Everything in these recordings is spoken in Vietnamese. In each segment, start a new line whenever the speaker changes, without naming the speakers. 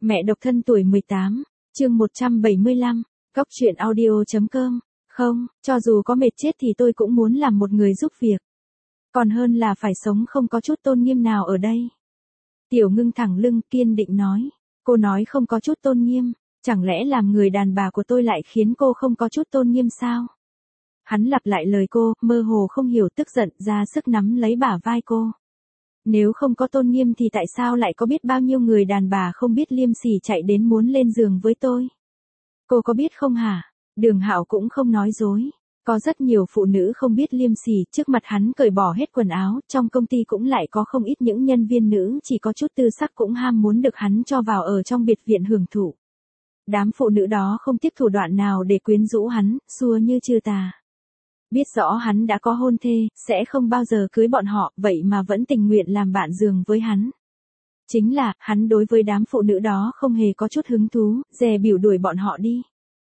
Mẹ độc thân tuổi 18, chương 175, Góc chuyện audio.com. Không, cho dù có mệt chết thì tôi cũng muốn làm một người giúp việc. Còn hơn là phải sống không có chút tôn nghiêm nào ở đây. Tiểu Ngưng thẳng lưng kiên định nói. Cô nói không có chút tôn nghiêm, chẳng lẽ làm người đàn bà của tôi lại khiến cô không có chút tôn nghiêm sao? Hắn lặp lại lời cô, mơ hồ không hiểu tức giận ra sức nắm lấy bả vai cô. Nếu không có tôn nghiêm thì tại sao lại có biết bao nhiêu người đàn bà không biết liêm sỉ chạy đến muốn lên giường với tôi? Cô có biết không hả? Đường Hạo cũng không nói dối. Có rất nhiều phụ nữ không biết liêm sỉ, trước mặt hắn cởi bỏ hết quần áo, trong công ty cũng lại có không ít những nhân viên nữ chỉ có chút tư sắc cũng ham muốn được hắn cho vào ở trong biệt viện hưởng thụ. Đám phụ nữ đó không tiếc thủ đoạn nào để quyến rũ hắn, xua như trừ tà. Biết rõ hắn đã có hôn thê, sẽ không bao giờ cưới bọn họ, vậy mà vẫn tình nguyện làm bạn giường với hắn. Chính là, hắn đối với đám phụ nữ đó không hề có chút hứng thú, dè bỉu đuổi bọn họ đi.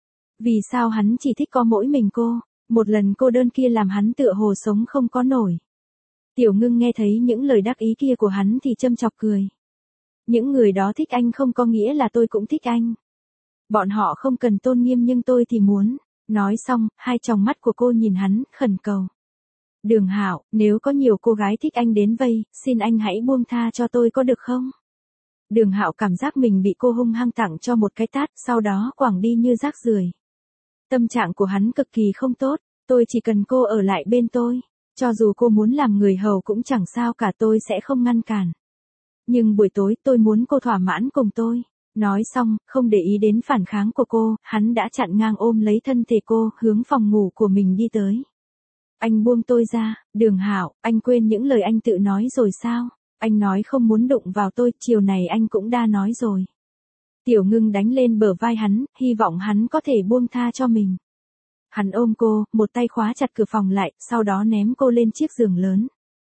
Vì sao hắn chỉ thích có mỗi mình cô, một lần cô đơn kia làm hắn tựa hồ sống không có nổi. Tiểu Ngưng nghe thấy những lời đắc ý kia của hắn thì châm chọc cười. Những người đó thích anh không có nghĩa là tôi cũng thích anh. Bọn họ không cần tôn nghiêm nhưng tôi thì muốn. Nói xong, hai tròng mắt của cô nhìn hắn, khẩn cầu. Đường Hạo, nếu có nhiều cô gái thích anh đến vây, xin anh hãy buông tha cho tôi có được không? Đường Hạo cảm giác mình bị cô hung hăng tặng cho một cái tát, sau đó quẳng đi như rác rưởi. Tâm trạng của hắn cực kỳ không tốt, tôi chỉ cần cô ở lại bên tôi, cho dù cô muốn làm người hầu cũng chẳng sao cả, tôi sẽ không ngăn cản. Nhưng buổi tối tôi muốn cô thỏa mãn cùng tôi. Nói xong, không để ý đến phản kháng của cô, hắn đã chặn ngang ôm lấy thân thể cô, hướng phòng ngủ của mình đi tới. Anh buông tôi ra, Đường Hạo, anh quên những lời anh tự nói rồi sao? Anh nói không muốn đụng vào tôi, chiều này anh cũng đã nói rồi. Tiểu Ngưng đánh lên bờ vai hắn, hy vọng hắn có thể buông tha cho mình. Hắn ôm cô, một tay khóa chặt cửa phòng lại, sau đó ném cô lên chiếc giường lớn.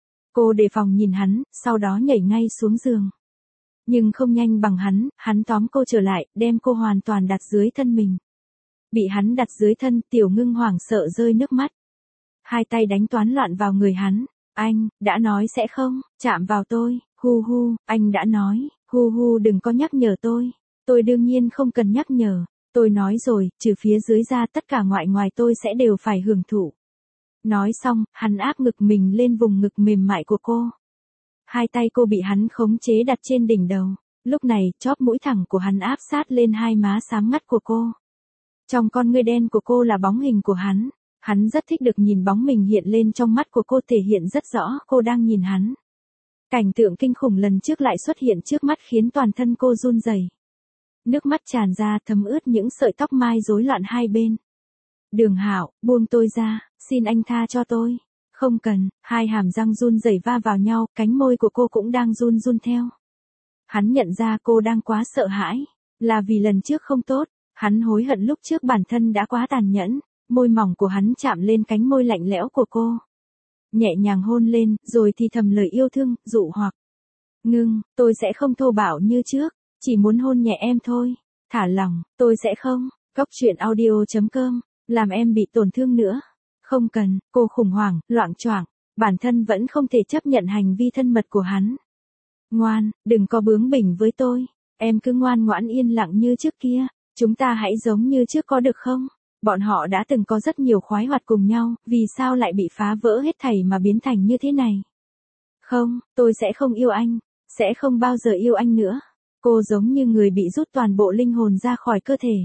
Cô đề phòng nhìn hắn, sau đó nhảy ngay xuống giường. Nhưng không nhanh bằng hắn tóm cô trở lại, đem cô hoàn toàn đặt dưới thân mình. Bị hắn đặt dưới thân, Tiểu Ngưng hoảng sợ rơi nước mắt. Hai tay đánh toán loạn vào người hắn. Anh, đã nói sẽ không, chạm vào tôi, hu hu, anh đã nói, hu hu đừng có nhắc nhở tôi. Tôi đương nhiên không cần nhắc nhở, tôi nói rồi, trừ phía dưới ra tất cả ngoài tôi sẽ đều phải hưởng thụ. Nói xong, hắn áp ngực mình lên vùng ngực mềm mại của cô. Hai tay cô bị hắn khống chế đặt trên đỉnh đầu. Lúc này, chóp mũi thẳng của hắn áp sát lên hai má xám ngắt của cô. Trong con ngươi đen của cô là bóng hình của hắn. Hắn rất thích được nhìn bóng mình hiện lên trong mắt của cô, thể hiện rất rõ cô đang nhìn hắn. Cảnh tượng kinh khủng lần trước lại xuất hiện trước mắt khiến toàn thân cô run rẩy. Nước mắt tràn ra thấm ướt những sợi tóc mai rối loạn hai bên. Đường Hạo, buông tôi ra, xin anh tha cho tôi. Không cần, hai hàm răng run rẩy va vào nhau, cánh môi của cô cũng đang run run theo. Hắn nhận ra cô đang quá sợ hãi, là vì lần trước không tốt, hắn hối hận lúc trước bản thân đã quá tàn nhẫn, môi mỏng của hắn chạm lên cánh môi lạnh lẽo của cô. Nhẹ nhàng hôn lên, rồi thì thầm lời yêu thương, dụ hoặc. Ngưng, tôi sẽ không thô bạo như trước, chỉ muốn hôn nhẹ em thôi, thả lỏng, tôi sẽ không, Góc chuyện audio.com, làm em bị tổn thương nữa. Không cần, cô khủng hoảng, loạng choạng, bản thân vẫn không thể chấp nhận hành vi thân mật của hắn. Ngoan, đừng có bướng bỉnh với tôi, em cứ ngoan ngoãn yên lặng như trước kia, chúng ta hãy giống như trước có được không? Bọn họ đã từng có rất nhiều khoái hoạt cùng nhau, vì sao lại bị phá vỡ hết thảy mà biến thành như thế này? Không, tôi sẽ không yêu anh, sẽ không bao giờ yêu anh nữa. Cô giống như người bị rút toàn bộ linh hồn ra khỏi cơ thể.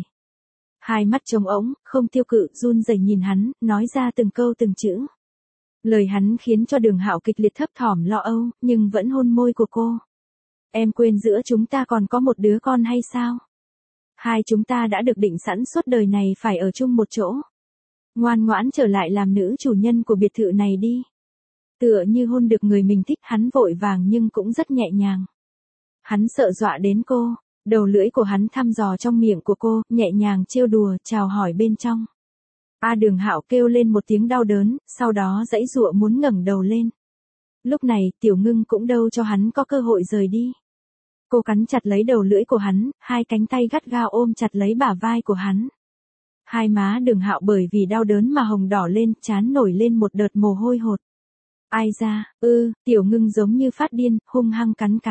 Hai mắt trống ỗng, không tiêu cự, run rẩy nhìn hắn, nói ra từng câu từng chữ. Lời hắn khiến cho Đường Hạo kịch liệt thấp thỏm lo âu, nhưng vẫn hôn môi của cô. Em quên giữa chúng ta còn có một đứa con hay sao? Hai chúng ta đã được định sẵn suốt đời này phải ở chung một chỗ. Ngoan ngoãn trở lại làm nữ chủ nhân của biệt thự này đi. Tựa như hôn được người mình thích, hắn vội vàng nhưng cũng rất nhẹ nhàng. Hắn sợ dọa đến cô. Đầu lưỡi của hắn thăm dò trong miệng của cô, nhẹ nhàng trêu đùa, chào hỏi bên trong. Đường Hạo kêu lên một tiếng đau đớn, sau đó giãy giụa muốn ngẩng đầu lên. Lúc này, Tiểu Ngưng cũng đâu cho hắn có cơ hội rời đi. Cô cắn chặt lấy đầu lưỡi của hắn, hai cánh tay gắt gao ôm chặt lấy bả vai của hắn. Hai má Đường Hạo bởi vì đau đớn mà hồng đỏ lên, trán nổi lên một đợt mồ hôi hột. Ai ra, Tiểu Ngưng giống như phát điên, hung hăng cắn.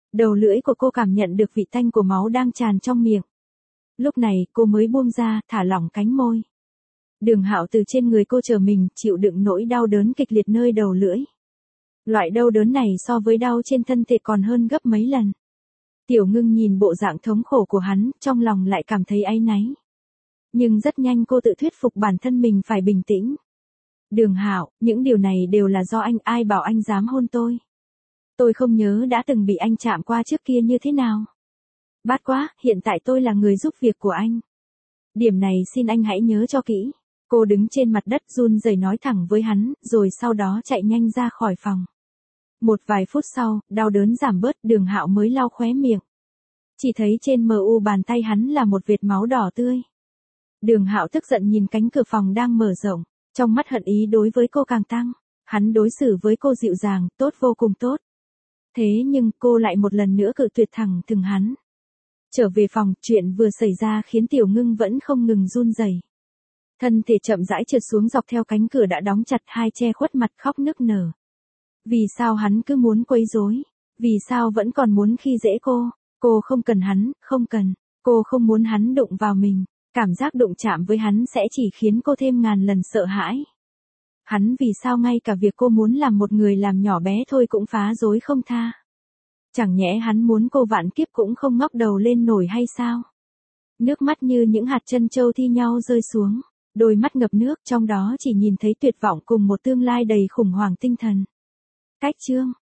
Đầu lưỡi của cô cảm nhận được vị tanh của máu đang tràn trong miệng. Lúc này cô mới buông ra, thả lỏng cánh môi. Đường Hạo từ trên người cô chờ mình, chịu đựng nỗi đau đớn kịch liệt nơi đầu lưỡi. Loại đau đớn này so với đau trên thân thể còn hơn gấp mấy lần. Tiểu Ngưng nhìn bộ dạng thống khổ của hắn, trong lòng lại cảm thấy áy náy. Nhưng rất nhanh cô tự thuyết phục bản thân mình phải bình tĩnh. Đường Hạo, những điều này đều là do anh, ai bảo anh dám hôn tôi. Tôi không nhớ đã từng bị anh chạm qua trước kia như thế nào. Bát quá, hiện tại tôi là người giúp việc của anh. Điểm này xin anh hãy nhớ cho kỹ. Cô đứng trên mặt đất run rẩy nói thẳng với hắn, rồi sau đó chạy nhanh ra khỏi phòng. Một vài phút sau, đau đớn giảm bớt, Đường Hạo mới lau khóe miệng. Chỉ thấy trên mu bàn tay hắn là một vệt máu đỏ tươi. Đường Hạo tức giận nhìn cánh cửa phòng đang mở rộng, trong mắt hận ý đối với cô càng tăng. Hắn đối xử với cô dịu dàng, tốt vô cùng tốt. Thế nhưng cô lại một lần nữa cự tuyệt thẳng thừng hắn. Trở về phòng, chuyện vừa xảy ra khiến Tiểu Ngưng vẫn không ngừng run rẩy. Thân thể chậm rãi trượt xuống dọc theo cánh cửa đã đóng chặt, hai che khuất mặt khóc nức nở. Vì sao hắn cứ muốn quấy rối? Vì sao vẫn còn muốn khi dễ cô? Cô không cần hắn, không cần. Cô không muốn hắn đụng vào mình. Cảm giác đụng chạm với hắn sẽ chỉ khiến cô thêm ngàn lần sợ hãi. Hắn vì sao ngay cả việc cô muốn làm một người làm nhỏ bé thôi cũng phá rối không tha? Chẳng nhẽ hắn muốn cô vạn kiếp cũng không ngóc đầu lên nổi hay sao? Nước mắt như những hạt trân châu thi nhau rơi xuống. Đôi mắt ngập nước, trong đó chỉ nhìn thấy tuyệt vọng cùng một tương lai đầy khủng hoảng tinh thần. Cách chương